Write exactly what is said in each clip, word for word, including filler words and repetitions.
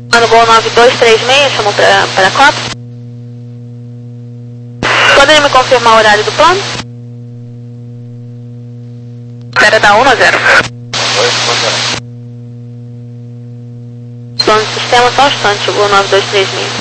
Mano Gol nove dois três seis, chamou para a Copa. Poderia me confirmar o horário do plano? Espera da um a zero. Plano do sistema, só um instante, Gol nove dois três seis.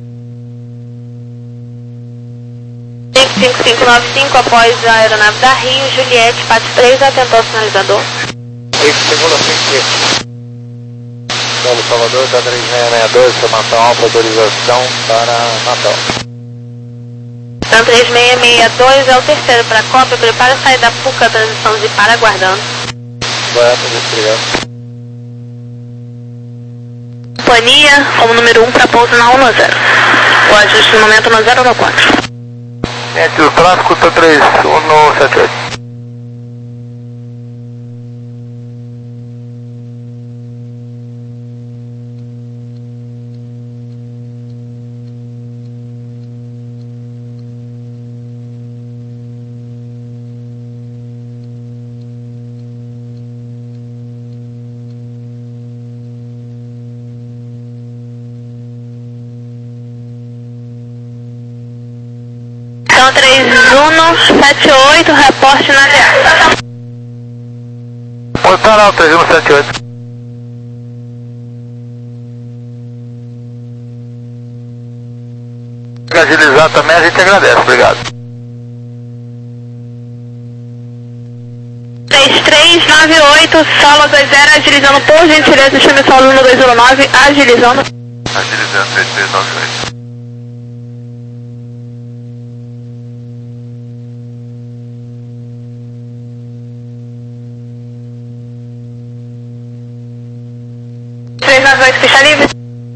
cinco cinco cinco nove cinco, após a aeronave da Rio, Juliette, Pátio três, atentou ao sinalizador. Segunda cinco. Solo Salvador, da três seis seis dois, formação alfa, autorização para Natal. Então três seis seis dois é o terceiro para a Copa, prepara a sair da Puca, transição de para aguardando. Vai, obrigado. Companhia, como número um para pouso na um zero. O ajuste no momento no zero no quatro. Gente, o tráfego está três um sete oito. Então três um sete oito, reporte na D A. Pode parar o três um sete oito. Se agilizar também, a gente agradece, obrigado. três três nove oito, solo dois zero, agilizando por gentileza, chame solo no dois zero nove, agilizando. Agilizando três três nove oito. três nove oito, ficha livre.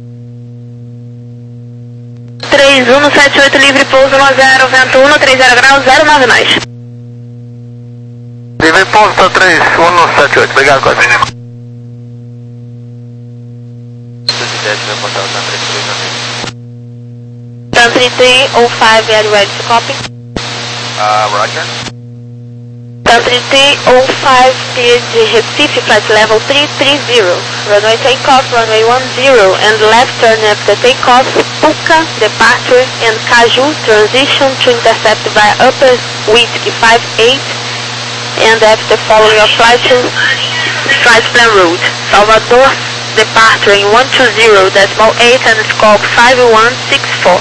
três um sete oito, livre, pouso no zero, vento um, trinta graus, zero nove nós. Livre, pouso para três um sete oito, obrigado, quase. Country three oh five, are you ready to copy? Uh, Roger. Country three oh five, cleared de Recife, flight level three three zero. Runway takeoff, runway one zero, and left turn after takeoff, Puca, departure, and Caju, transition to intercept via upper Whiskey five eight, and after following your flight to flight plan route. Salvador, departure in one two zero, decimal eight, and scope five one six four.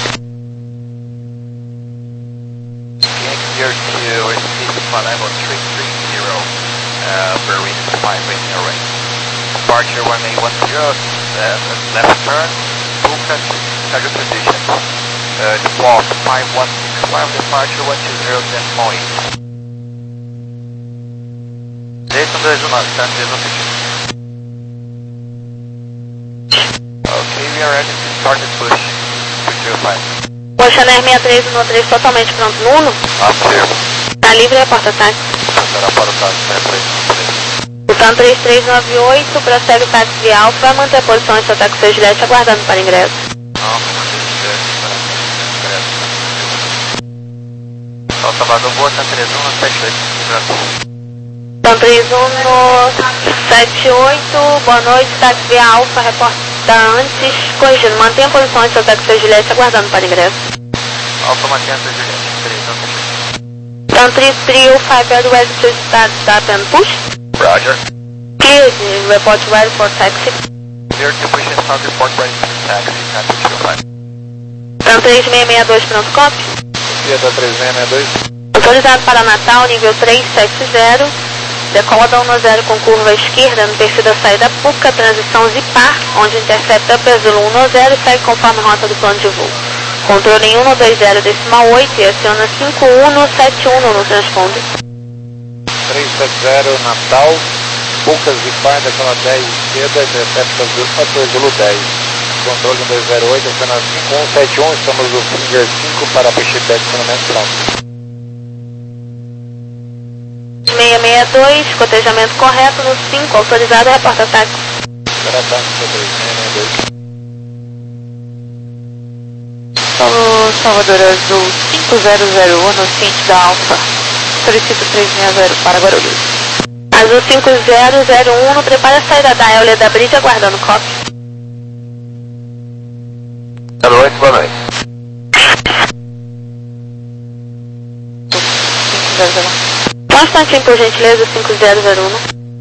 Here to Recife, flight level three three zero, uh, Berwin five waiting array. Departure one eight one zero, uh, left turn, Puca, Caju transition. Uh, default five one six five, departure one two zero, decimal eight. Jason dois um nove, tá? três um sete. Ok, we are ready to start the push. three zero five. Oceaner sessenta e três um três, totalmente pronto no Uno. Afirmo. Tá livre a porta-táxi. Será para o táxi três três nove três. O TAM três três nove oito, prossegue o táxi via Alfa, vai manter a posição de ataque seu Juliette, aguardando para ingresso. Só Salvador, boa, TAM três um sete oito. TAM três um sete oito, boa noite, táxi via Alfa, reporta antes, corrigindo, mantenha a posição de seu ataque seu Juliette, aguardando para ingresso. Alfa, mantenha seu Juliette, três um sete oito. TAM três três zero cinco, are you ready to start, start and push? Roger. Cleared, report ready for taxi. Clear to push and start report ready for taxi, country zero five. TAM três seis seis dois, pronto, copy. Dia da três seis seis dois. Autorizado para Natal, nível três sete zero. Decola da um zero com curva esquerda no perfil da saída Puca, transição Zipar, onde intercepta upper Zulu um zero e segue conforme rota do plano de voo. Controle em um dois zero decimal oito e aciona cinco um sete um no transponder. três sete zero Natal, Puca Zipar, decola dez esquerda, intercepta upper Zulu dez. Controle um dois zero oito, aciona cinco um sete um, estamos no Finger cinco para push back, acionamento pronto. seis seis dois, cotejamento correto no cinco, autorizado, reporta ataque. Será táxi três seis seis dois. Solo Salvador Azul cinco zero zero um, no Cinti da Alfa. Solicito três seis zero para Guarulhos. Azul cinco zero zero um, prepara a saída da Euler da Bridge, aguardando copy. Angela. Só um instantinho, por gentileza, cinco zero zero um.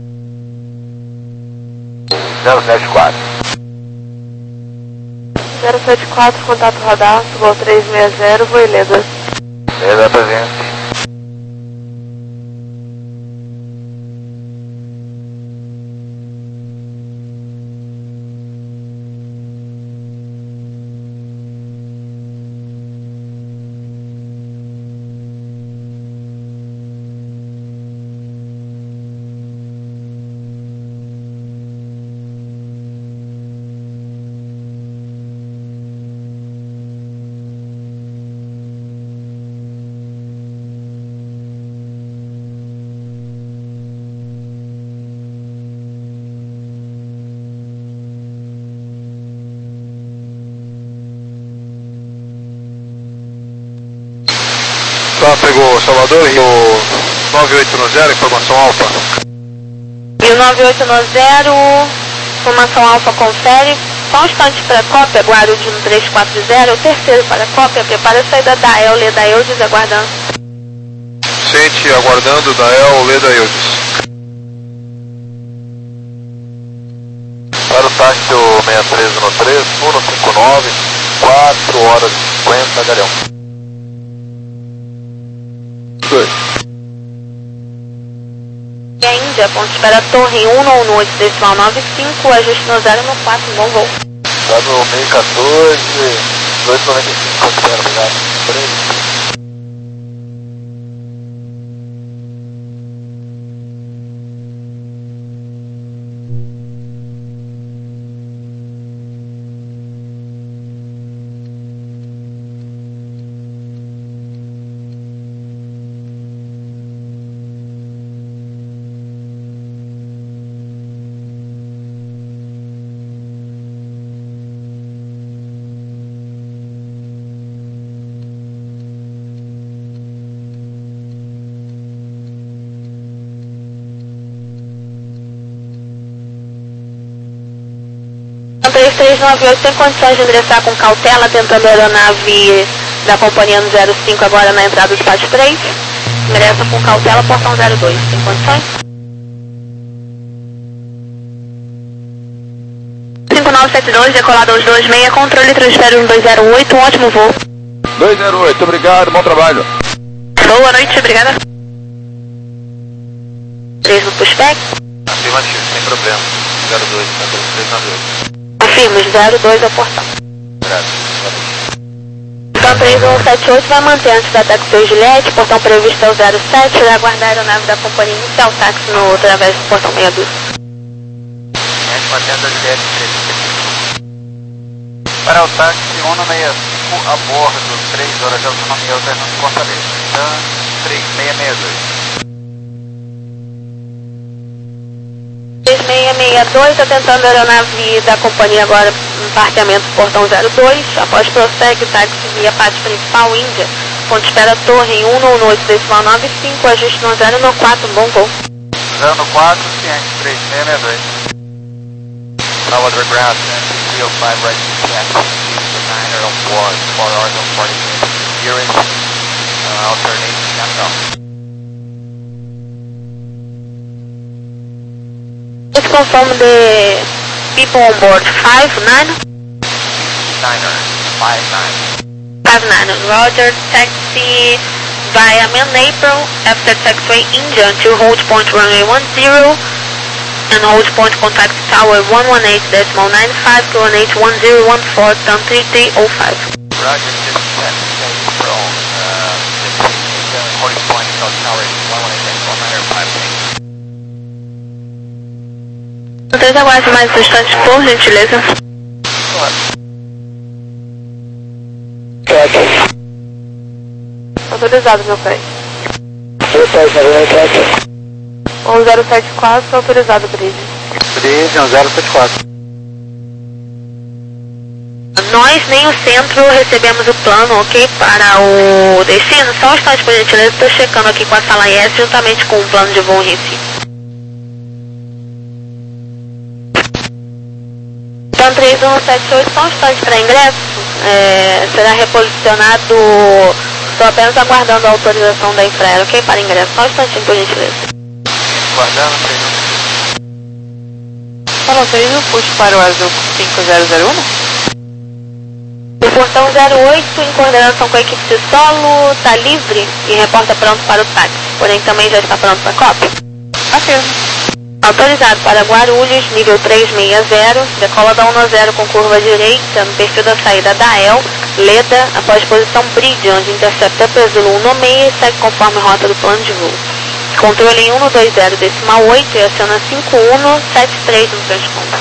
zero sete quatro. zero sete quatro, contato radar, voo três seis zero, voo Ileda. Ileda presente. Tá, pegou Salvador e o nove oito nove zero, informação alfa. E o nove oito nove zero, informação alfa confere. Só um instante para a cópia, Guarulhos no três quatro zero, o terceiro para a cópia, prepara a saída da El, Leda Eudes, aguardando. Sente, aguardando, da El, Leda Eudes. Para o táxi o seis três um três, um cinco nove, quatro horas e cinquenta, Galeão. Dois. E a Índia, ponte espera Torre um no oito, decimal nove cinco, ajuste no zero no quatro, bom voo. W seis quatorze, dois noventa e cinco, espera, obrigado. três três nove oito tem condições de ingressar com cautela, tentando a aeronave da companhia no zero cinco agora na entrada do pátio três. Ingressa com cautela, portão zero dois. Tem condições? cinco nove sete dois, decolado aos dois seis, controle transfere um dois zero oito, um ótimo voo. dois zero oito, obrigado, bom trabalho. Boa noite, obrigada. três no pushback. Afirmativo, sem problema. zero dois, três nove oito. Afirmos, zero dois ao portão. Então três um sete oito vai manter antes da táxi seis Juliette, portão previsto é o zero sete, vai aguardar a aeronave da companhia inicial táxi no através do portão sessenta e dois. mantendo a Juliette três. Para o táxi um seis cinco a bordo, três horas de autonomia alternando Fortaleza. Então, três seis seis dois. três seis seis dois, atentando a aeronave da companhia agora no parqueamento portão zero dois, após prossegue táxi via pátio principal Índia, ponto espera torre um no oito decimal nove cinco, ajuste no zero no quatro, bom voo. zero no quatro, ciente, três seis seis dois. Now underground, three oh five right to taxi, niner on board, four hours and forty minutes, steering, uh, alternating capital. Please confirm the people on board. five nine? Niner, five nine. five nine, Roger, taxi via main April, after taxiway India to hold point runway one zero, and hold point contact tower one one eight decimal nine five to one eight one zero one four, turn three three oh five. Roger, this is taxi April, uh, holding point South Tower one one eight decimal nine five. Vocês aguardem mais um instante, por gentileza. Autorizado, meu pai. um zero sete quatro, autorizado, Bridge. Bridge, um zero sete quatro. Nós, nem o centro, recebemos o plano, ok, para o destino. Só um instante, por gentileza, estou checando aqui com a sala I S, juntamente com o plano de voo em Recife. Então, três um sete oito, só um instante para ingresso. É, será reposicionado Estou apenas aguardando a autorização da Infraero, ok? Para ingresso. Só um instantinho, por gentileza. Guardando, três um. Fala, autoriza o push para o azul cinco zero zero um? O portão zero oito, em coordenação com a equipe de solo, está livre e reporta pronto para o táxi. Porém, também já está pronto para a cópia. Afirmo. Autorizado para Guarulhos, nível trezentos e sessenta, decola da um zero com curva direita, no perfil da saída da E L, Leda, após posição Bridge, onde intercepta Pesulo um seis e segue conforme rota do plano de voo. Controle em um dois zero decimal oito e aciona cinco um sete três no transponder.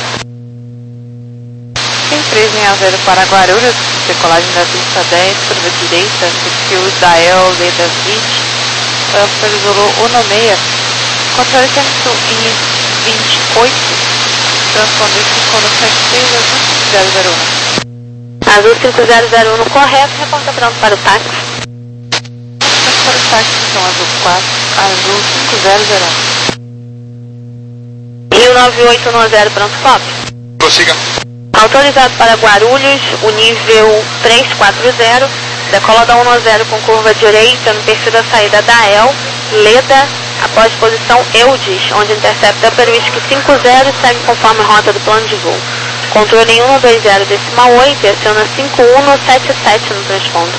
cinco três seis zero para Guarulhos, decolagem da pista dez, curva direita, perfil da E L, Leda Bridge, Pesulo um seis, controle centro em vinte e oito, transponder ficou no sete seis azul cinco zero zero um. Azul cinco zero zero um no correto, reporta pronto para o táxi. Para o táxi, então, azul quatro, azul cinco zero zero um. Rio nove oito um zero pronto, cópia. Prossiga. Autorizado para Guarulhos, o nível trezentos e quarenta, decola da um zero com curva direita, no perfil da saída da E L, Leda, após posição Eudis, onde intercepta Upper Whisky cinco zero e segue conforme rota do plano de voo. Controle em um dois zero decimal oito e aciona cinco um sete sete no transponder.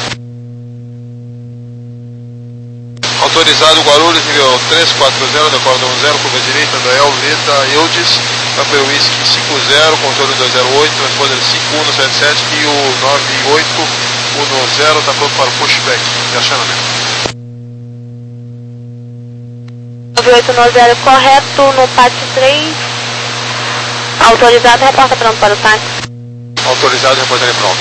Autorizado Guarulhos, nível trezentos e quarenta, decola da um zero, curva direita da E L, Leda, Eudis, Upper Whisky cinco zero, controle dois zero oito, transponder cinco um sete sete e o nove oito um zero está pronto para o pushback de acionamento. nove oito um zero correto no pátio três. Autorizado, reporta pronto para o táxi. Autorizado, reportarei pronto.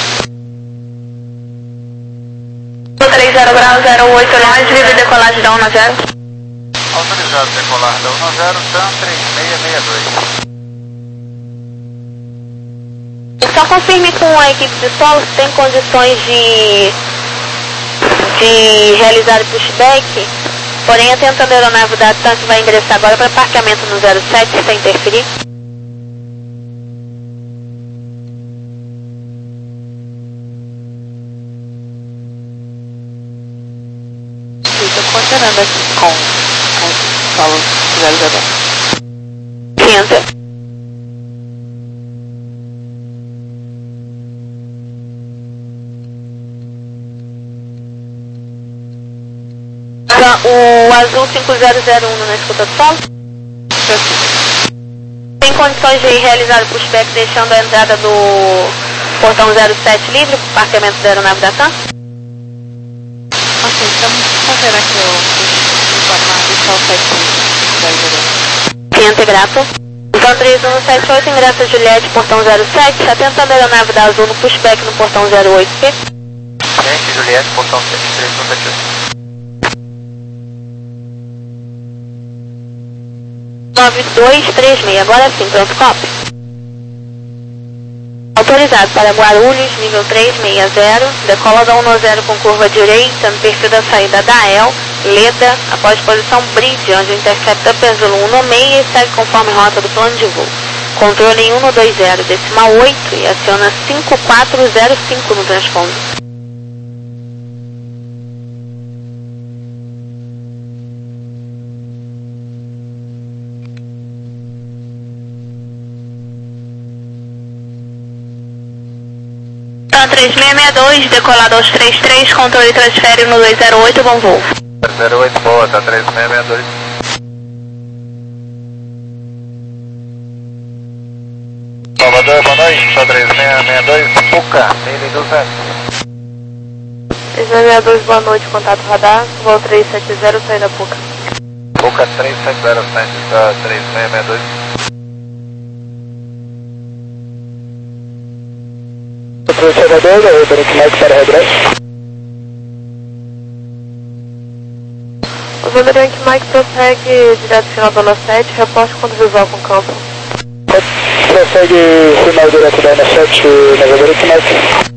trinta grau zero oito, longe, livre decolagem da um zero. Autorizado decolar da um zero, T A M três seis seis dois. Só confirme com a equipe de solo se tem condições de, de realizar o pushback. Porém, atentando a aeronave da TAM que vai ingressar agora para parqueamento no zero sete sem interferir. Estou coordenando aqui com, com o solo zero zero um. Enter. O azul cinco zero zero um na escuta do solo. Tem condições de realizar o pushback deixando a entrada do portão zero sete livre para o parqueamento da aeronave da TAM? Ok, estamos fazendo aqui o informar deixar o sete zero zero um. Cliente grato. Então três um sete oito, ingressa Juliette, portão zero sete, atentando a aeronave da Azul no pushback no portão zero oito P. Gente, Juliette, portão sete três um sete oito. nove dois três seis, agora sim, pronto, copy. Autorizado para Guarulhos, nível trezentos e sessenta, decola da um zero com curva direita, no perfil da saída da E L, Leda, após posição Bridge, onde intercepta Pesulo um seis e segue conforme rota do plano de voo. Controle em um dois zero decimal oito e aciona cinco quatro zero cinco no transponder. três seis seis dois, decolado aos trinta e três, controle transfere no dois zero oito, bom voo. zero oito, boa, tá três seis seis dois. Salvador, boa noite, tá três seis seis dois, Puca, Daily do zero. três seis seis dois, boa noite, contato radar, voo três sete zero, saída Puca. Puca três sete zero sete, tá três seis seis dois. Salvador, Roberto Mike para regresso. O Vanderbank Mike prossegue direto final da zona sete, reporte quando visual com campo. Prossegue final direto da zona sete, na Vanderbank Mike.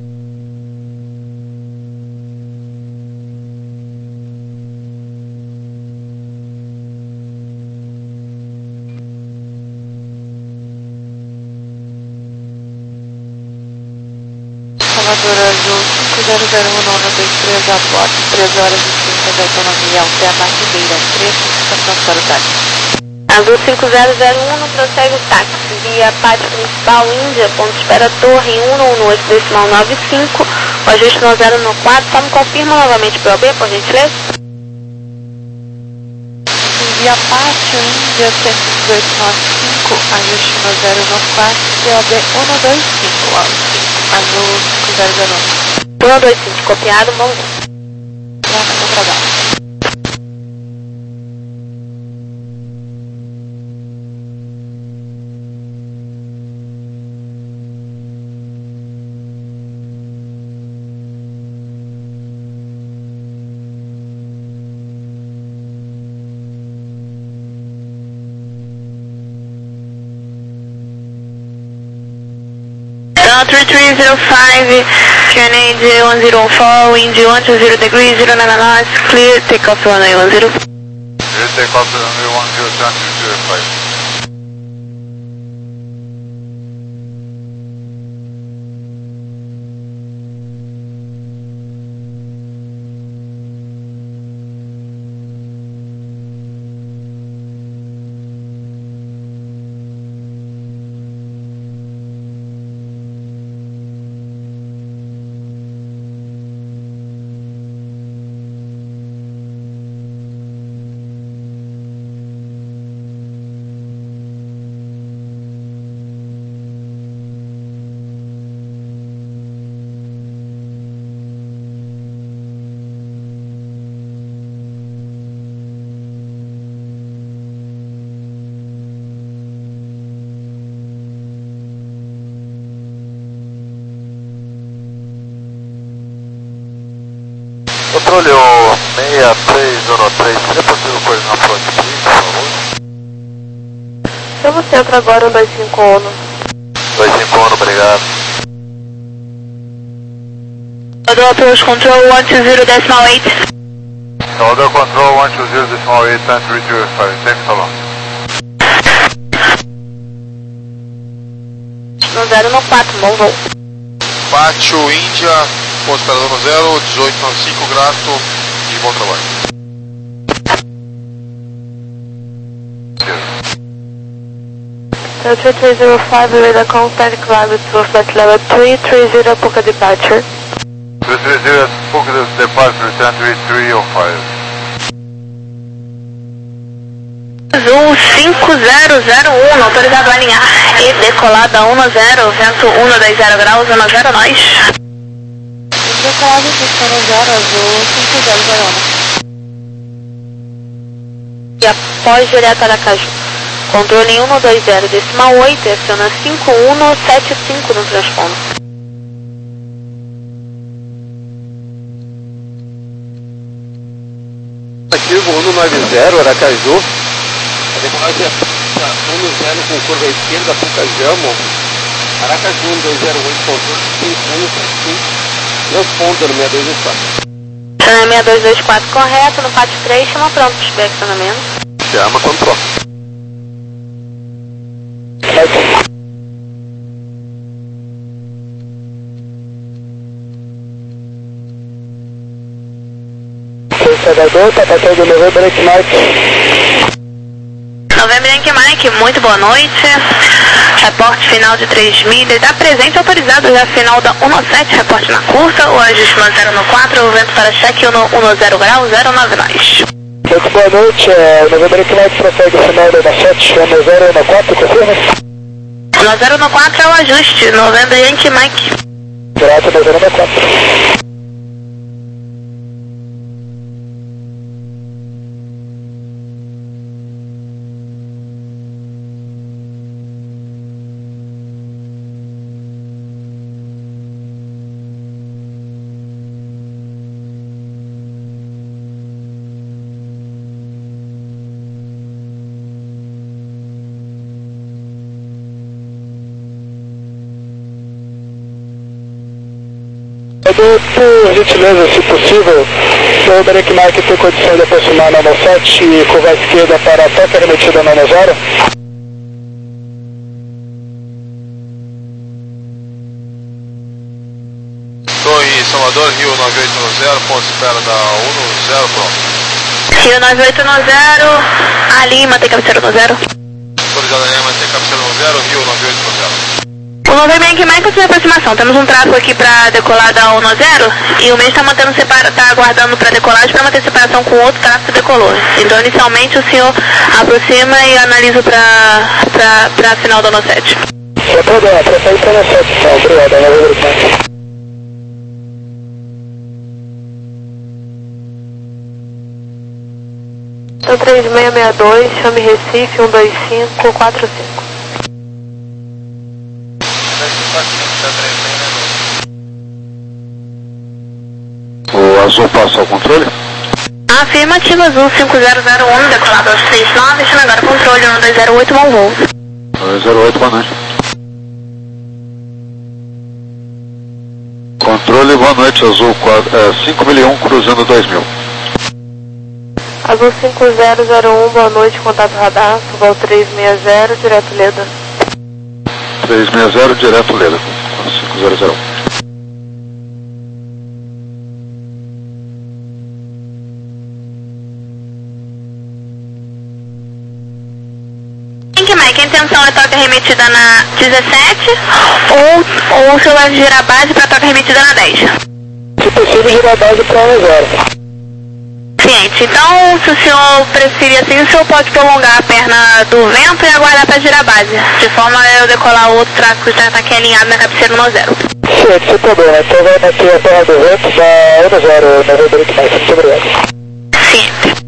Salvador Azul cinco zero zero um nove dois três a bordo, três horas e trinta de autonomia, Alterna Ribeira três, estação para o táxi. Azul cinco zero zero um, prossegue o táxi via pátio principal Índia, ponto de espera Torre um um oito decimal nove cinco, o ajuste no zero no quatro, só me confirma novamente P O B, por gentileza? Via pátio Índia cento e dezoito nove cinco, ajuste no zero no quatro, P O B um dois cinco, Azul cinco zero zero um. um dois cinco, copiado, vamos ver. Pronto, no trabalho. three three zero five, Grenade one zero one four, wind one two zero degrees, zero nine knots, clear, take off runway one zero. Clear take off runway one zero, three zero five. Controle o seis três um três, seria possível coordenar para onde, por favor? Eu vou centro agora, um dois cinco um. dois cinco um, obrigado. Salvador Approach Control one two zero decimal eight. Salvador Control one two zero decimal eight, three zero five, thanks so long. No zero no quatro, bom voo. Pátio Índia, ponto esperador no zero, dezoito nove cinco, grato e bom trabalho. three three zero five, radar contact, climb to flight level three three zero, Puka departure. three three zero, Puka departure, ten three three zero five. Azul cinco zero zero um, autorizado a alinhar e decolada um zero, vento um dois zero graus, um zero nós. Decolada de zero, Azul cinco zero zero um. E após direto Aracaju. Controle um dois zero decimal oito, aciona cinco um sete cinco no transponder. Aqui voando nove zero, Aracaju. A decolagem é um zero com curva à esquerda, Pucajamo. Aracaju um dois zero oito, controle cinco um sete cinco. Transponder seis dois dois quatro. Chama seis dois dois quatro correto, no pátio três, chama pronto para o estacionamento. Chama quando pronto. Salvador, tá passando November Yankee Mike. November Yankee Mike, muito boa noite. Reporte final de três milhas. Dá presente autorizado já final da um sete, reporte na curta. O ajuste no zero no quatro, o vento para cheque um zero grau, zero nove nós. Muito boa noite, é, November Yankee Mike prossegue o final da sete, um zero no quatro, confirma? um zero no quatro é o ajuste, November Yankee Mike. Grato, um zero no quatro. Por gentileza, se possível, o November Yankee Mike tem condição de aproximar na sete e curva à esquerda para a toca remetida na zero? Salvador, Rio nove oito nove zero, ponto de espera da um zero, pronto. Rio nove oito nove zero, a Lima tem cabeceira no zero. Autorizada a Lima tem cabeceira no zero, Rio nove oito nove zero. O November mais continua a aproximação. Temos um tráfego aqui para decolar da um zero e o mês está mantendo separa, tá aguardando para decolagem para manter separação com outro tráfego que decolou. Então inicialmente o senhor aproxima e analisa para para final da um sete. Sem problema, prefere para um sete, então. Obrigado, é November. Então três seis seis dois, chame Recife um dois cinco quatro cinco. O azul passa ao controle? Afirmativa, azul cinco zero zero um, decolado aos três nove, chama agora controle um dois zero oito, bom voo. dois zero oito, boa noite. Controle, boa noite, azul cinco mil e um, cruzando dois mil. Azul cinco zero zero um, boa noite, contato radar, suba ao três seis zero, direto Leda. três seis zero, direto Leda, cinco zero zero um. Mike, a intenção é troca remetida na dezessete ou, ou o senhor vai girar a base para troca remetida na dez? Se possível, girar a base para um zero. Ciente. Então, se o senhor preferir assim, o senhor pode prolongar a perna do vento e aguardar para girar a base, de forma a eu decolar o outro tráfego que já está aqui alinhado na cabeceira no zero. Ciente, sem problema. Então vai manter a perna do vento da um zero, November Mike. Muito obrigado. Ciente.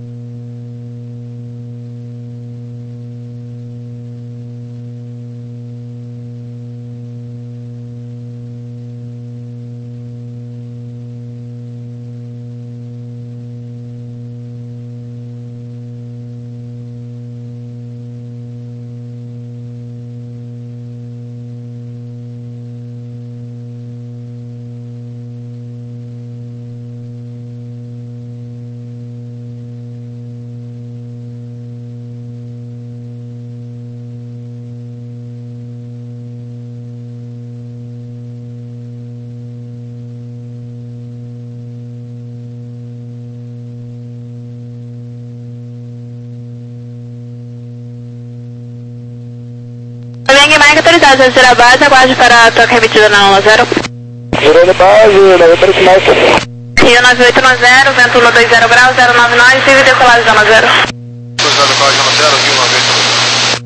Mike autorizado, já girar a base, aguarde para a troca remetida na um zero. Girando base, November Mike. Rio nove oito nove zero, vento um dois zero grau, zero nove nove, vive decolagem da um zero. Autorizada decolagem da um zero, Rio nove oito nove zero.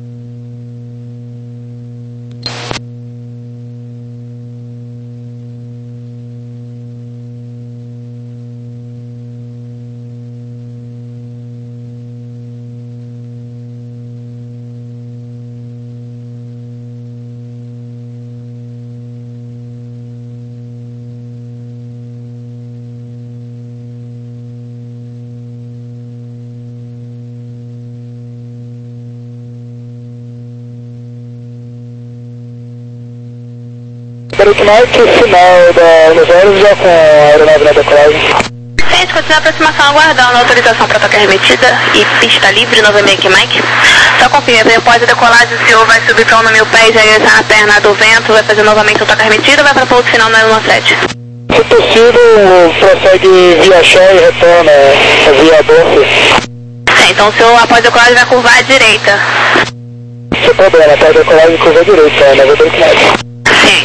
Mike, final da um zero, já com a aeronave na decolagem. Gente, continua a aproximação aguardando a autorização para troca remetida e pista livre, novamente Mike. Só confirma, após a decolagem o senhor vai subir para um mil pés, vai ingressar na perna do vento, vai fazer novamente a troca remetida ou vai para o ponto final na um sete? Se possível, prossegue via chão e retorna via Dolphin. Sim, então o senhor após a decolagem vai curvar à direita. Sem problema, após a decolagem curva à direita, November Mike. Sim.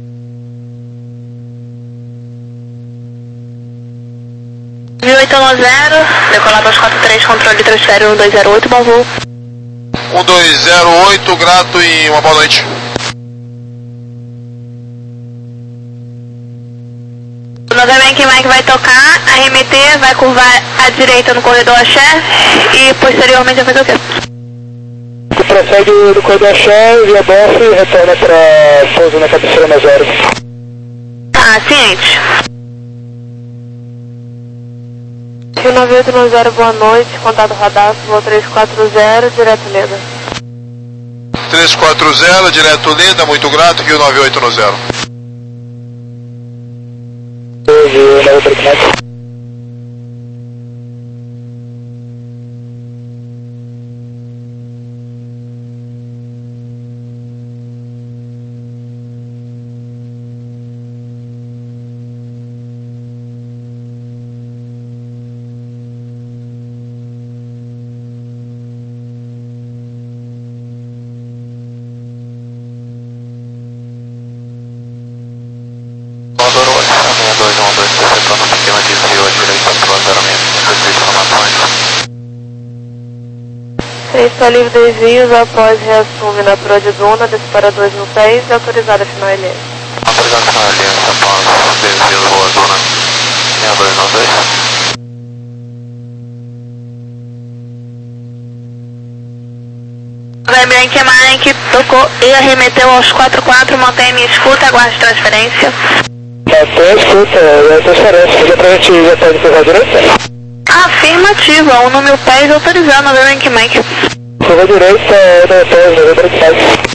mil oito nove zero, decolar para os quatro três, controle transfere um dois zero oito, bom voo. um dois zero oito, grato e uma boa noite. Novamente Mike vai tocar, arremeter, vai curvar à direita no corredor axé e posteriormente vai fazer o quê? Se prossegue do corredor axé, via Dolphin e retorna para pouso na cabeceira na zero. Ah, ciente. Rio nove oito nove zero, boa noite, contato radar, voo três quatro zero, direto Leda. três quatro zero, direto Leda, muito grato, Rio nove oito nove zero. Pista livre desvios após reassume na Proa de Duna, desce para dois mil pés e autorizada final L S. Autorizado final L S após desvio do Boa Duna, em dois mil dois. Webrank Mike, tocou e arremeteu aos quatro quatro, mantém-me escuta, aguarde transferência. Até escuta, é transferência, já pra gente já pode pegar direita? Afirmativa, um no mil pés autorizando, Webrank Mike. Curva direita, no pés, no Webrank Mike.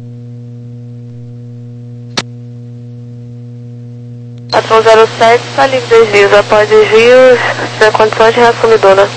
quatro zero sete, está livre desvios após desvios, sem condições de reassume Duna.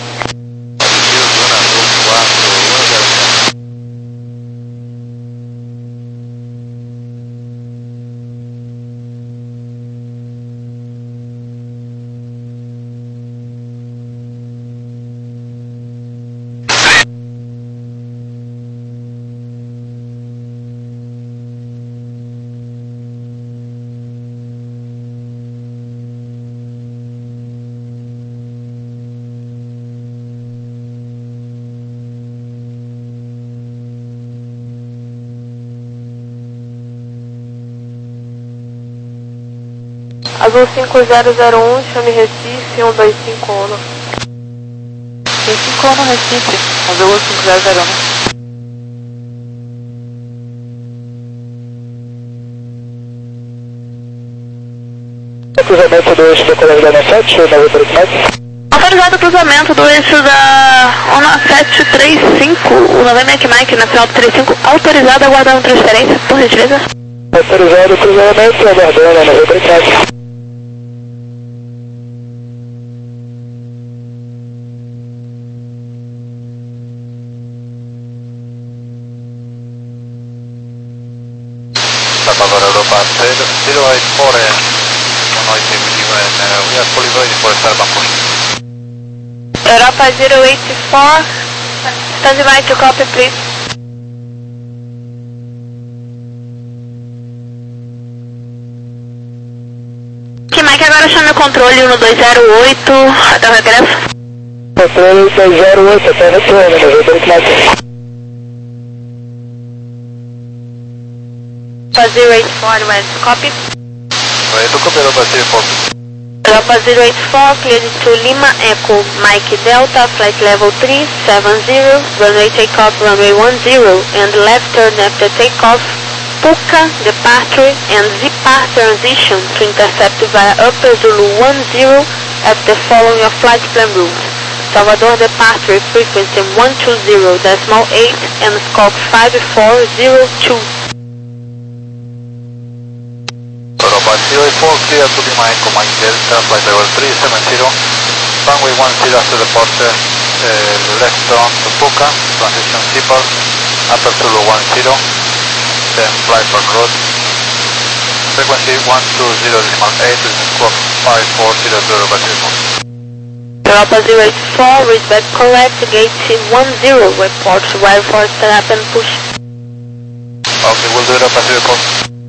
Azul cinco zero zero um, chame Recife, um dois cinco um. dois cinco um no Recife, Azul cinco zero zero um. Cruzamento do eixo da colégio da nove sete, na Webrank Mike. Autorizado o cruzamento do eixo da um sete três cinco, o Webrank Mike na final do trinta e cinco, autorizado aguardando transferência, por gentileza. Autorizado o cruzamento, aguardando na Webrank Mike. Salvador Europa zero eight four, one noise with you and uh, we are fully ready for starbound push. Europa zero eight four, stand by to copy please. Que Mike agora chame o controle um dois zero oito, até o regresso. Controle dois zero oito, até o retorno, na Webrank Mike. zero eight four, West, copy. Ready to copy Europa zero four. Europa zero eight four, cleared to Lima Echo, Mike Delta, flight level three seven zero, runway takeoff, runway one zero, and left turn after takeoff, Puka, departure, and Zipar transition to intercept via Upper Zulu one zero after following your flight plan rules. Salvador departure frequency one two zero decimal eight and scope five four zero two. Europa zero eight four, clear to Lima Echo, Mike Delta, flight level three seven zero, runway one zero after departure, uh, left turn to Puka, transition Zipar, Upper Zulu one zero, then fly for road, frequency one two zero decimal eight, squawk five four zero zero, Europa zero four. Europa zero eight four, read back correct, gate one zero, report wire for start and push. Okay, we'll do Europa zero four.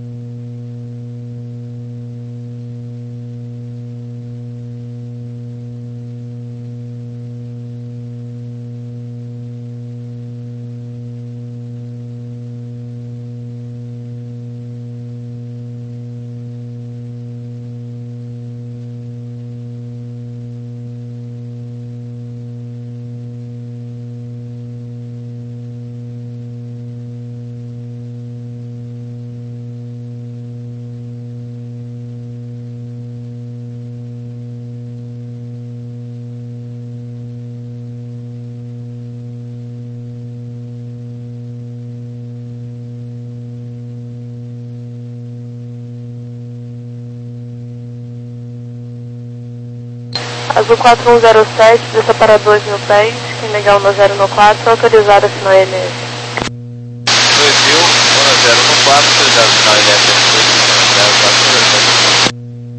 Azul quatro um zero sete, desça para dois mil pés, quem legal no zero no quatro, autorizada final L S. dois mil, zero no quatro, autorizado final L S, zero quatro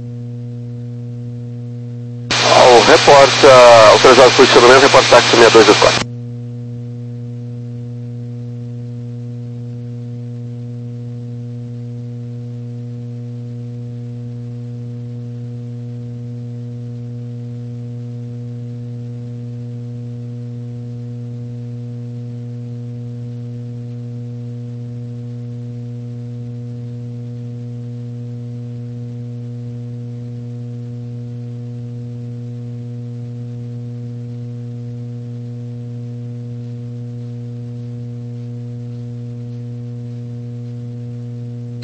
zero quatro. Ao reporta, autorizado posicionamento, reporta táxi seis dois dois quatro.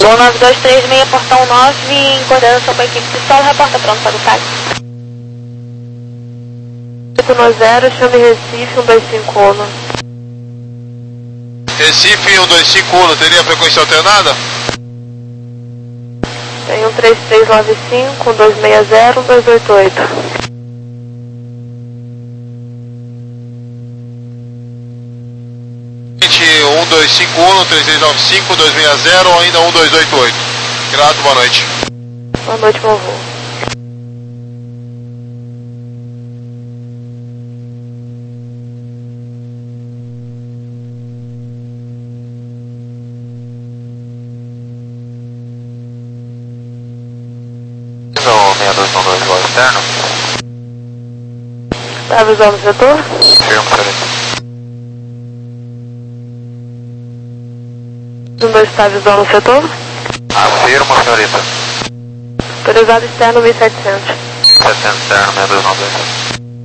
Gol nove dois três seis, portão nove, em coordenação com a equipe de solo, reporta pronto para o táxi. oito nove zero, chame Recife, um dois cinco Uno. Recife um dois cinco Uno, teria frequência alternada? Tem um três três nove cinco, um dois seis zero, um dois oito oito. um dois cinco Uno, três três nove cinco, dois seis zero ou ainda um dois oito oito. Grato, boa noite. Boa noite, meu avô. seis dois um dois, voo externo. Tá avisando o setor? Firme, senhorita. um dois está avisando o setor? Afirmo, senhorita. Autorizado externo mil e setecentos. setecentos externo, seis dois um dois.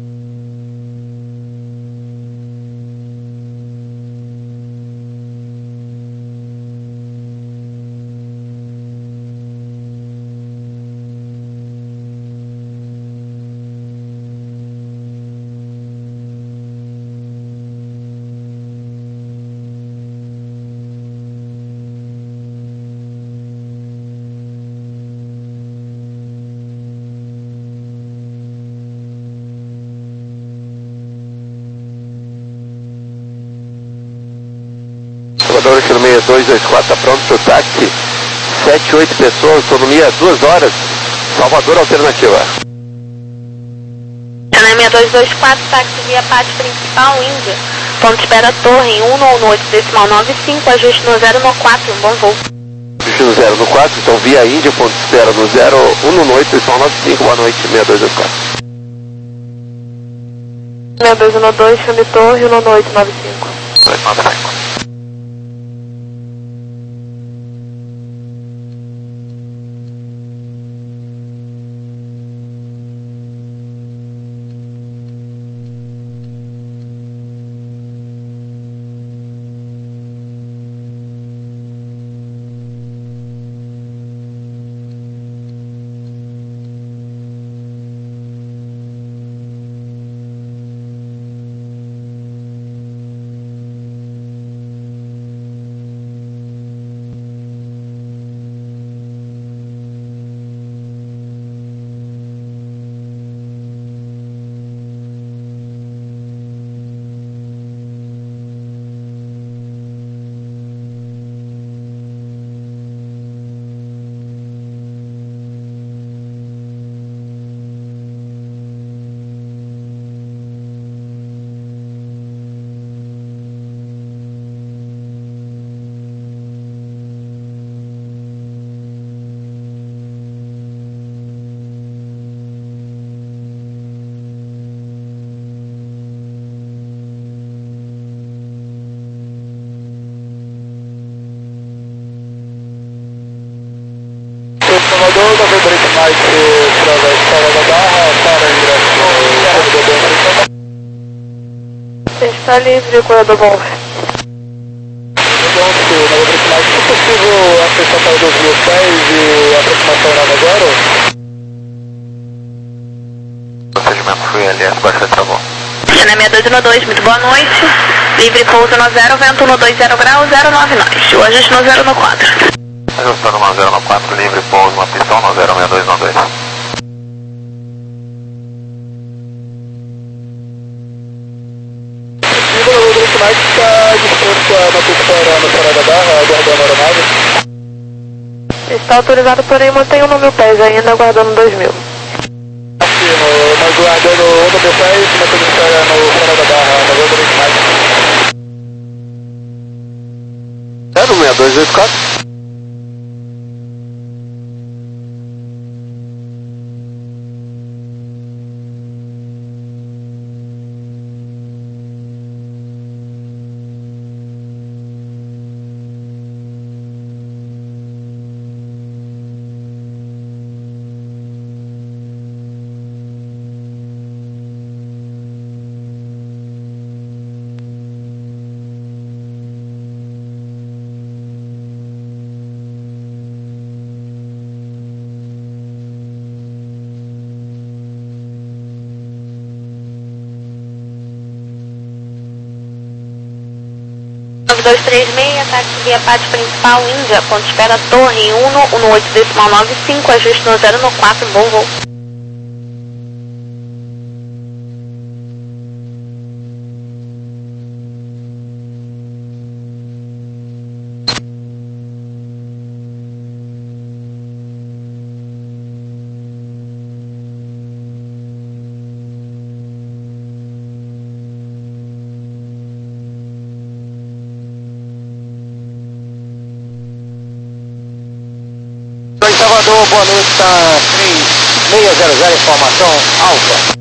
Salvador, seis dois dois quatro, está pronto para o táxi. sete, oito pessoas, autonomia duas horas. Salvador, alternativa. Channel seis dois dois quatro, táxi via pátio principal, Índia. Ponto de espera torre em um no oito, decimal nove cinco, ajuste no zero no quatro, um bom voo. Ajuste no zero no quatro, então via Índia, ponto de espera no zero um no oito, decimal nove cinco, boa noite, seis dois dois quatro. seis dois um dois, chame torre, um no oito nove cinco. dois nove cinco. Salvador, nove Break Mike, através da Barra, para ingresso. Está livre, corredor Golf. Nove Break Mike, se possível, acessar para dois mil pés e aproximação Nova Zero? Procedimento Free L S, baixa de sabor. Channel seis dois um dois, muito boa noite. Livre pouso no zero, vento no dois zero grau, zero nove nós. O ajuste no zero no quatro. Ajustando no zero no quatro, livre pouso, uma pistão no zero seis dois um dois. O Break Mike está disposto a na pista na Serra da Barra, aguardando a aeronave. Está autorizado, porém mantém um no mil pés ainda, aguardando dois mil. Afirmo, mas guardando um no mil pés, mantendo espera no Serra da Barra, na Break Mike. Zero seis dois dois quatro. nove dois três seis, táxi via pátio principal, Índia, ponto de espera, torre um, um oito decimal nove cinco, ajuste no zero no quatro, bom voo. Salvador, boa noite, tá três seis zero zero, informação alfa.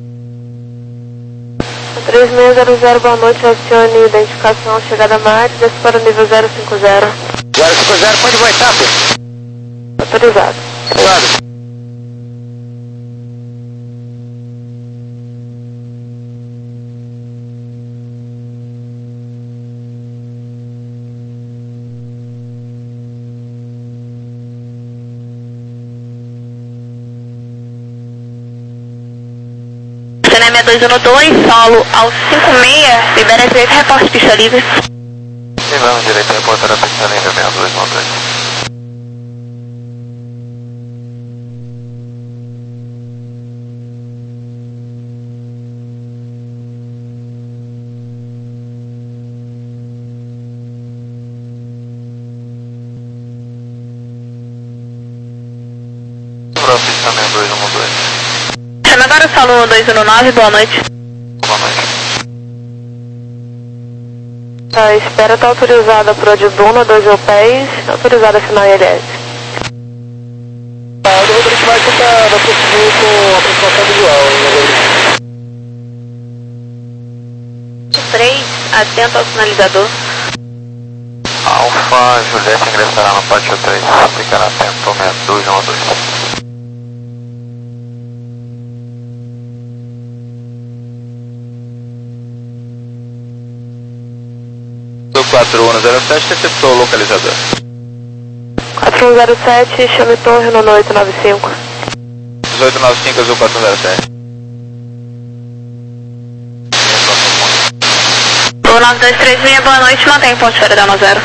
três seis zero zero, boa noite, acione identificação, chegada na área, desce para o nível zero cinco zero. zero cinco zero, pode voar etapa? Autorizado. Obrigado. C N M seis um dois, solo ao cinco seis, libera direito, reporte pista livre. E vamos direito, reportar a pista livre, seis dois um dois. Sobre a pista seis dois um dois. Chama agora o solo dois um nove, boa noite. Boa noite. A espera está autorizada para o de Duna, dois hotéis, autorizada a assinar I L S. A do Rodrigo Marques está na prosseguir com a aproximação visual, né, três, atento ao sinalizador. Alfa, Juliette ingressará no pátio três, ficará atento, seis dois um dois. quatro um zero sete, receptor localizador. quatro um zero sete, chame torre no oito nove cinco. dezoito nove cinco, azul quatro um zero sete. O nove dois três seis, boa noite, mantém ponto de espera da zero.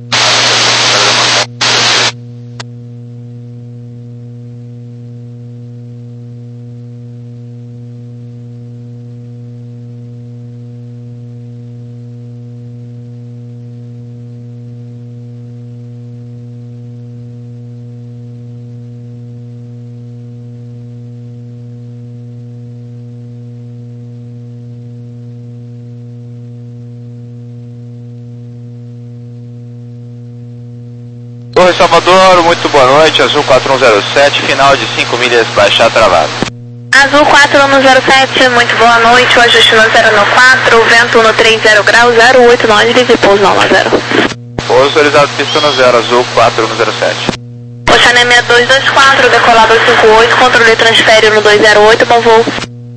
Torre Salvador, muito boa noite, azul quatro um zero sete, final de cinco milhas, baixar travado. Azul quatro um zero sete, muito boa noite, o ajuste no zero no quatro, vento no trinta graus, zero oito nove, livre pouso no zero. Pouso autorizado, pista no zero, azul quatro um zero sete. Oceanemia dois dois quatro, decolado cinco oito, controle transfere no dois zero oito, bom voo.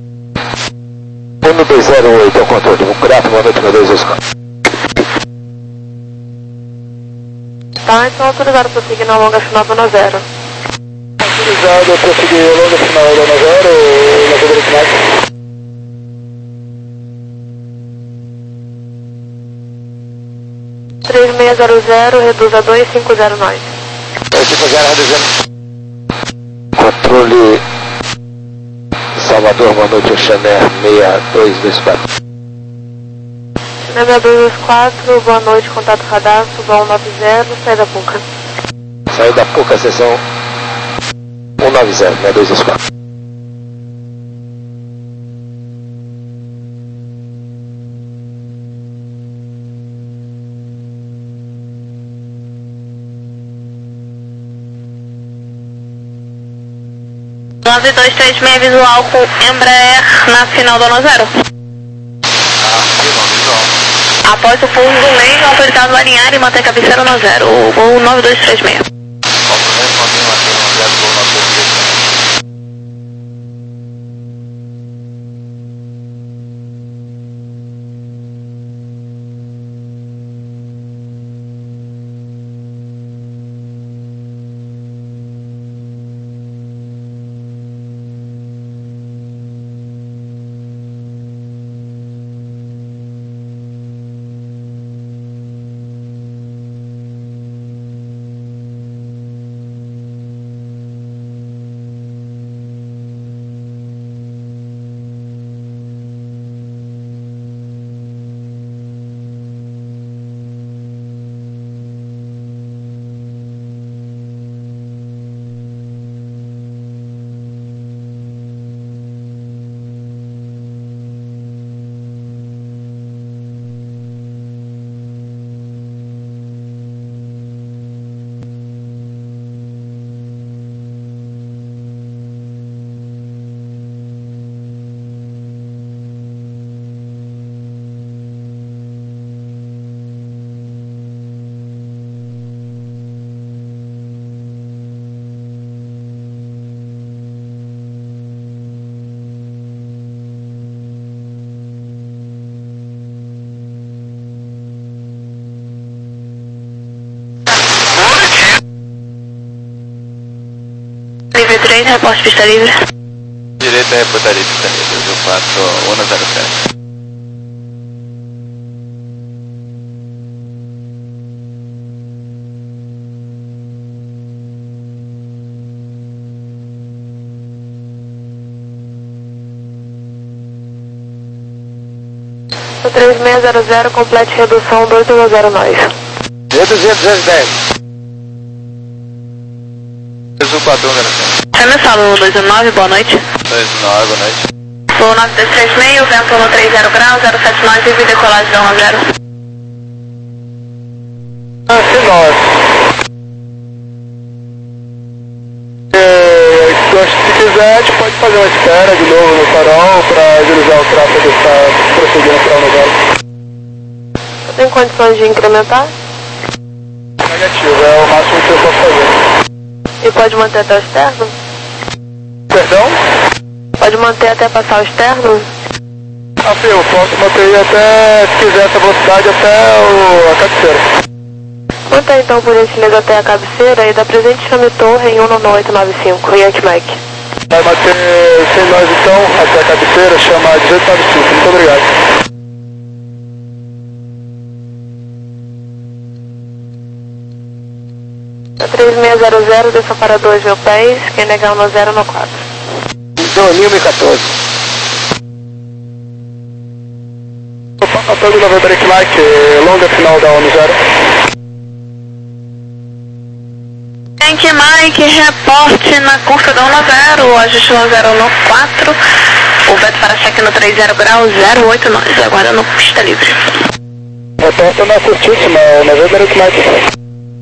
um dois zero oito, ao controle, um grafo, boa noite, no dois dois quatro. Tá, então autorizado para seguir na longa final do zero. Autorizado para seguir a longa final do zero, na Rodrigo Marques. três seis zero zero, reduz a dois cinco zero nove. dois cinco zero, reduzindo. Controle Salvador, boa noite, o Chanel seis dois dois quatro. Chanel seis dois dois quatro, boa noite, contato cadastro, voo nove zero, saída Puca. Saiu da Puca, sessão um nove zero, seis dois dois quatro. nove dois três seis, visual com Embraer na final do zero. Após o pouso do meio, autorizado a alinhar e manter cabeceira no zero, o nove dois três seis. direita, reporte pista livre. Direita, reportaria pista livre, Brasil quatro um zero sete. três seis zero zero, complete redução dois um zero nove. duzentos e dez. Brasil quatro um zero sete. Remessado dois um nove, boa noite. dois um nove, boa noite. Voo nove dois três seis, vento no três zero graus, zero sete nove, e decolagem de um a zero. Ah, sim, nós. Eu acho que se quiser, a gente pode fazer uma espera de novo no farol para agilizar o tráfego que está prosseguindo para o lugar. Tem condições de incrementar? Negativo, é o máximo que eu posso fazer. E pode manter até o externo? Perdão? Pode manter até passar o externo? Ah, sim, eu posso manter até, se quiser, essa velocidade até o, a cabeceira. Mantém então, por gentileza, até a cabeceira e da presente chame torre em um nove oito nove cinco, Yankee Mike. Vai manter sem nós então, até a cabeceira, chama dezoito nove cinco, muito obrigado. três seis zero zero, desça para dois mil pés, quem negar no zero no quatro. dois mil e quatorze. Opa, quatorze November Equilique, longa final da ONU zero. Yankee Mike, reporte na curva da um zero, ajuste um zero no quatro, o vento para cheque no três zero graus, zero oito nove, aguardando pista livre. Reporta na certíssima, November Equilique.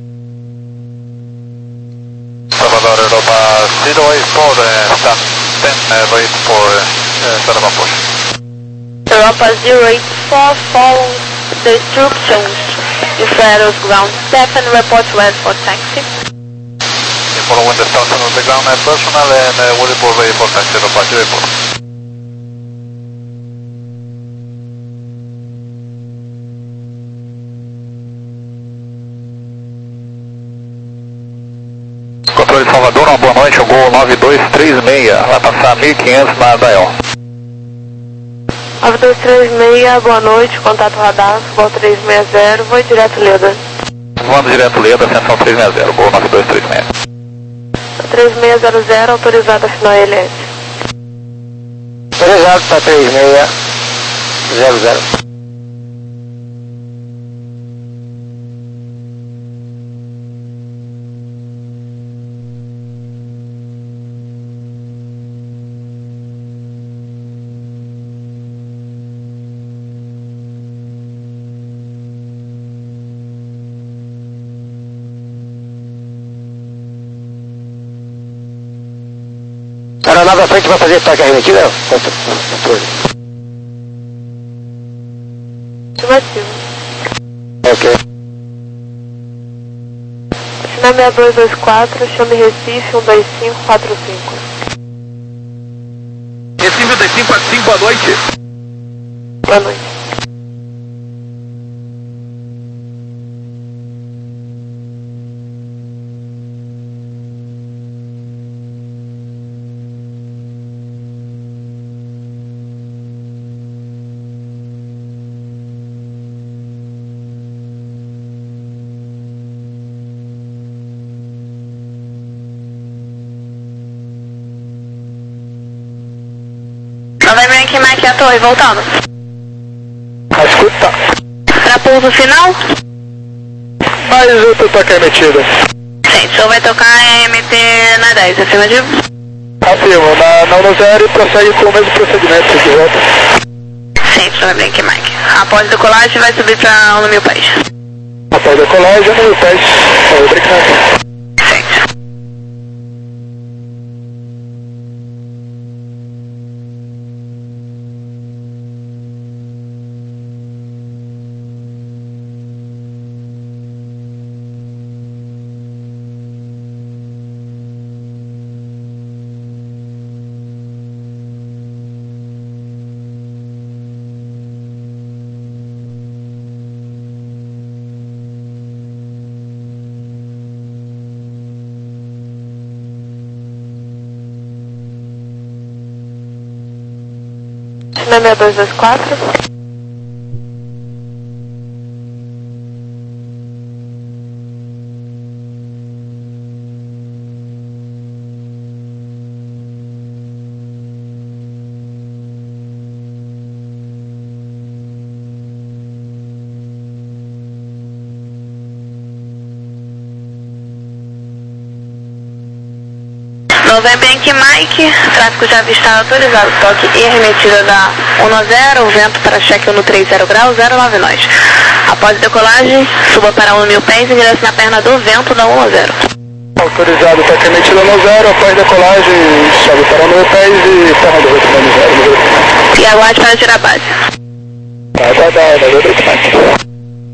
Salvador, Europa zero eight four, uh, stand ten, uh, wait for uh, start of approach. Europa zero eight four, follow the instructions. Infrared ground seven, report west for taxi. Following the instructions of the ground uh, personnel and uh, we'll report ready for taxi, Europa zero eight four. Controle de Salvador, uma boa noite, o Gol nove dois três seis, vai passar mil e quinhentos na Dael. nove dois três seis, boa noite, contato radar, Gol três seis zero, vou direto Leda. Voando direto Leda, ascensão três seis zero, Gol nove dois três seis. três seis zero zero, autorizado a final L S. Autorizado para três seis zero zero. Aeronave à frente vai fazer toque arremetido, não? Controle. Afirmativo. Ok. China seis dois dois quatro, chame Recife um dois cinco quatro cinco. Recife um dois cinco quatro cinco, boa noite. Boa noite. November Yankee Mike, a torre, voltando. Escuta. Para pouso final? Mais outro toque emitido. Sim, o senhor vai tocar M T na dez, afirmativo? Afirmo, na, na ONU zero e prossegue com o mesmo procedimento, se quiser. Sim, November Yankee Mike. Após decolagem vai subir para um mil pés. Após a colagem, um mil pés. Obrigado. Sim. destino é seis dois dois quatro. November Yankee Mike, tráfego já avistado autorizado, toque e arremetida da um zero, vento para cheque no trinta graus, zero nove nós. Após a decolagem, suba para um mil pés e ingresse na perna do vento da um zero. Autorizado, toque arremetida no zero, após decolagem, sobe para um mil pés e perna do vento no zero. E aguarde para tirar a base. Tá, tá, tá, valeu, Breakmike.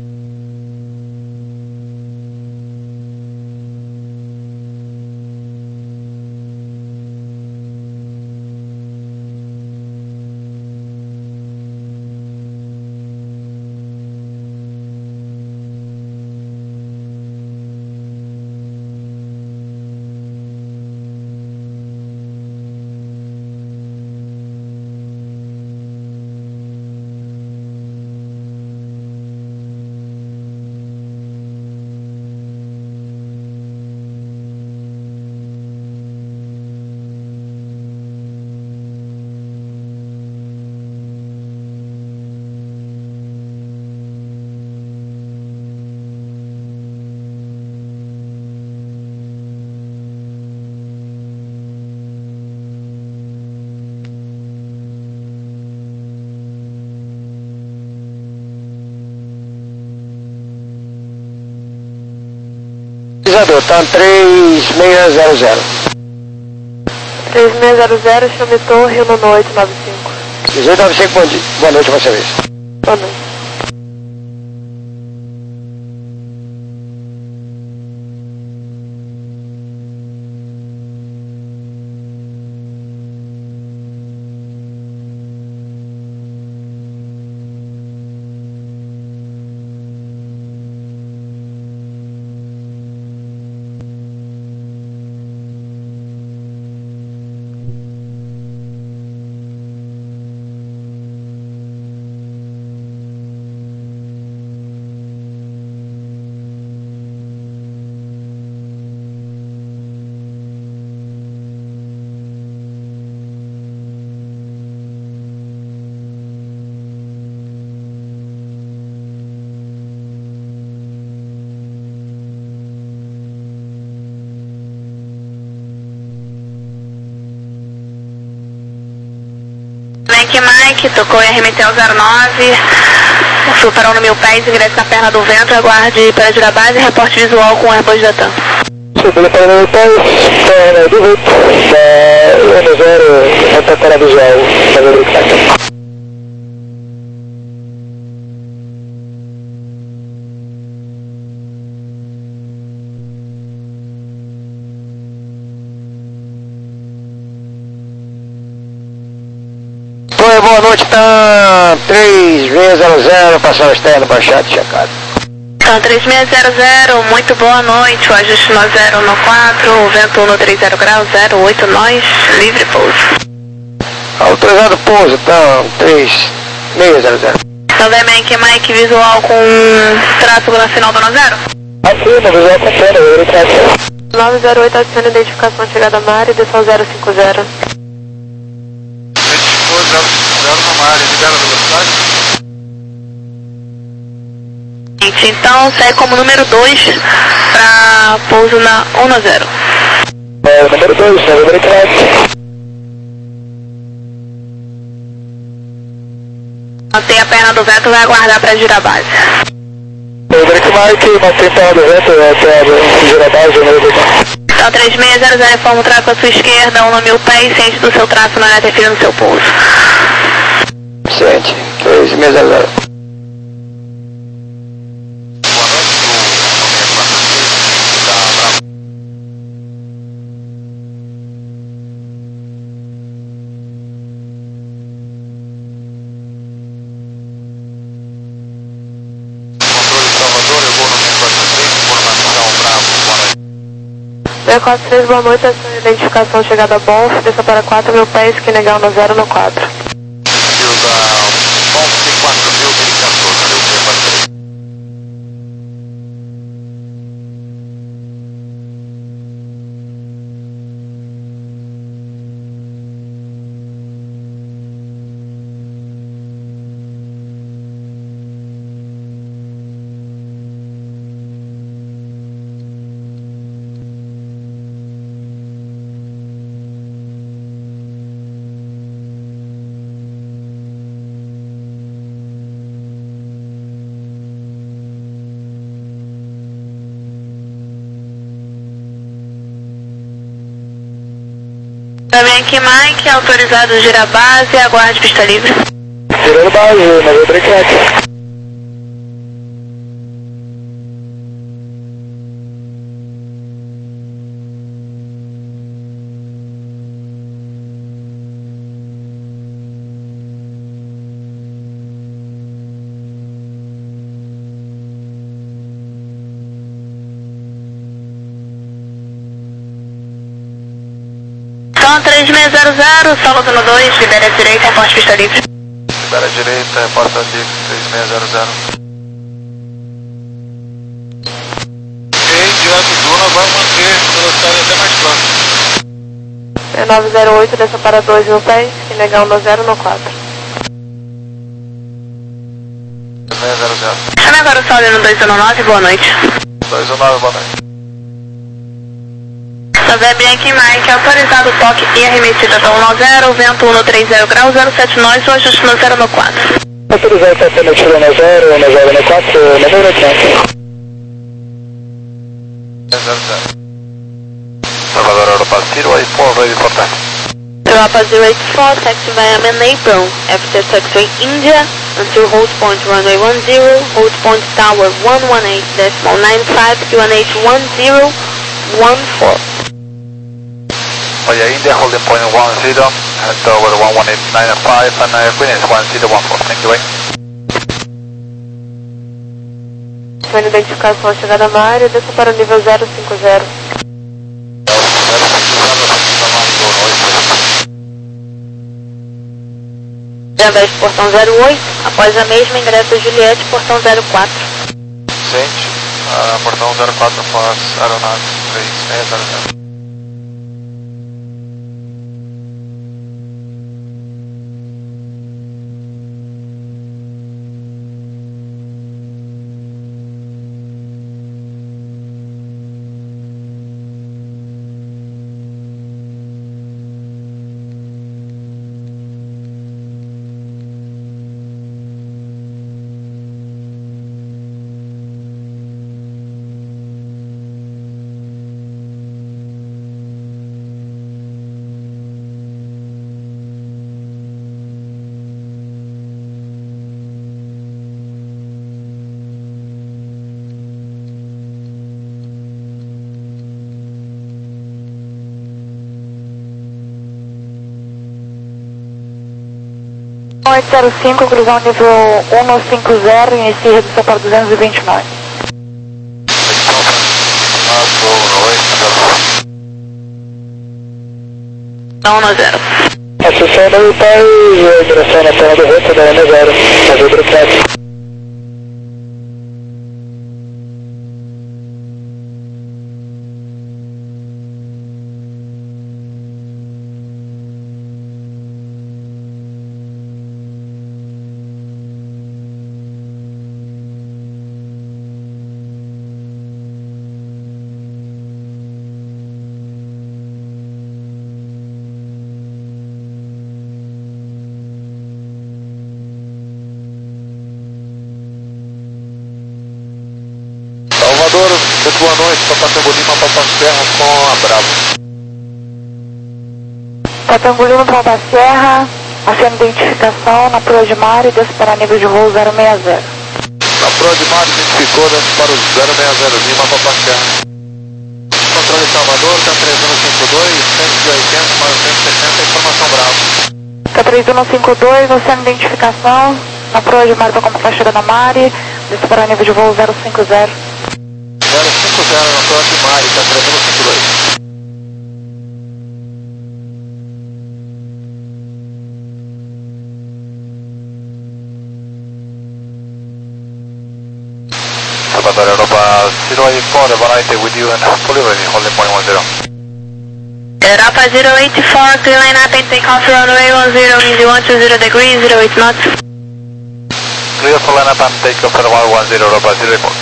Tá três seis zero zero. três seis zero zero, chame Torre, Nono oito nove cinco. dezoito nove cinco, bom dia. Boa noite, você vez. Boa noite. Yankee Mike, tocou e arremeteu zero nove, superou no mil pés, ingresse na perna do vento, aguarde para girar base e reporte visual com o Airbus da TAM. Subindo para o mil pés, perna do vento, da um zero, reta para visual, valeu, Breakmike. Oi, boa noite, tá três seis zero zero, passando externo, baixado, checado. Então, três seis zero zero, muito boa noite, o ajuste no zero no quatro, o vento no trinta graus, zero oito nós, livre pouso. Autorizado pouso, tá três seis zero zero. November Yankee Mike, visual com tráfego na final do um zero. Acima, visual com pena, valeu, Breakmike. nove zero oito, adicione identificação chegada à área, desção zero cinco zero. zero cinco zero na área, libera a velocidade. Então, segue como número dois para pouso na um zero. É, número dois, valeu, Breakmike. Mantém a perna do vento, vai aguardar para girar a base. Valeu, Breakmike, mantém a perna do vento, até a girar a base, valeu, Breakmike. Então, três seis zero zero, informa o tráfego à sua esquerda, um no mil pés, ciente do seu tráfego, não interfere no seu pouso. Ciente, três seis zero zero. zero quatro três, boa noite, adicione identificação chegada a Bonf, desça para quatro mil pés, que negar no zero no quatro. E o da Também aqui Mike, autorizado girar base, aguarde pista livre. Girando base, noventa e quatro. Então três seis zero zero, solo no dois, libera a direita, reporte pista livre. Libera a direita, reporta livre, três seis zero zero. Ok, direto Duna vai manter velocidade até mais próximo. É nove zero oito, desça para dois mil pés, que legal no zero no quatro. três seis zero zero. Chame agora o solo no dois um nove, boa noite. dois um nove, boa noite. José Bianchi Mike, autorizado toque e arremetida para um nove zero, vento um no trinta graus, zero sete nós, o ajuste no zero no quatro. Autorizado toque arremetida no zero, no zero no quatro, número quinhentos. zero zero. Salvador Europa zero eight four, ready for taxi. Europa zero eight four, taxi via Manapron, after taxiway India, until hold point runway one zero, hold point tower one one eight decimal nine five, Q N H one zero one four. Via India, holding point one zero, and tower one one eight nine five, and uh, Queen is one zero one four, thank you, bye. Sua identificação chegada na área, desça para o nível zero cinco zero. Jambés, portão zero oito, após a mesma ingresso Juliette, portão zero quatro. Gente, uh, portão zero quatro após aeronave três seis zero zero. oito zero cinco, cruzão nível cento e cinquenta, inicie redução para duzentos e vinte e nove. Não, no zero. Acessando o país, direção na tela do rosto da N zero, noventa e quatro. Salvador, muito boa noite, Papatango Lima, Papa Serra com a Bravo. Papatango Lima, Papa Serra, acendo identificação na proa de mar e desce para nível de voo zero seis zero. Na proa de mar identificou, desce para o zero seis zero Lima, Papa Serra. Controle Salvador, K três um cinco dois, cento e oitenta mais cento e sessenta, informação Bravo. K três um cinco dois, acendo identificação na proa de mar para Papa Chega na Mare, desce para nível de voo zero cinco zero. zero cinco zero na proa de mar, K três um cinco dois. Salvador Europa zero eight four, Valente with you and fully ready, holding point one zero. Europa zero eight four, clear line up and take off runway one zero, easy one two zero degrees, zero eight knots. Clear for line up and take off runway one zero, Europa zero eight four.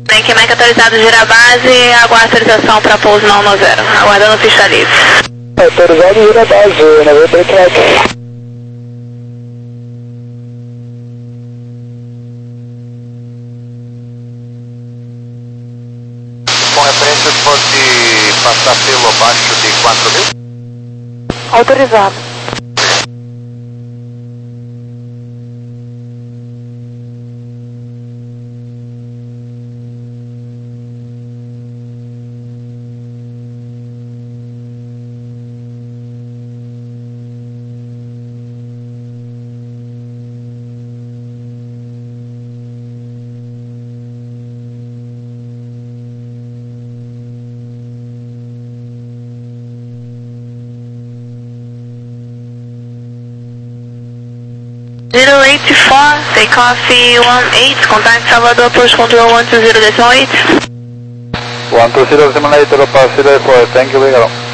Bem, Mike autorizado, gira a base, aguarda autorização para pouso não no zero, aguardando pista livre. Autorizado, gira a base, noventa e quatro. Com referência, pode passar pelo abaixo de quatro mil? Autorizado. zero eight four, takeoff one eight, contact Salvador, approach control one two zero decimal eight. one two zero decimal eight, zero four, thank you, we got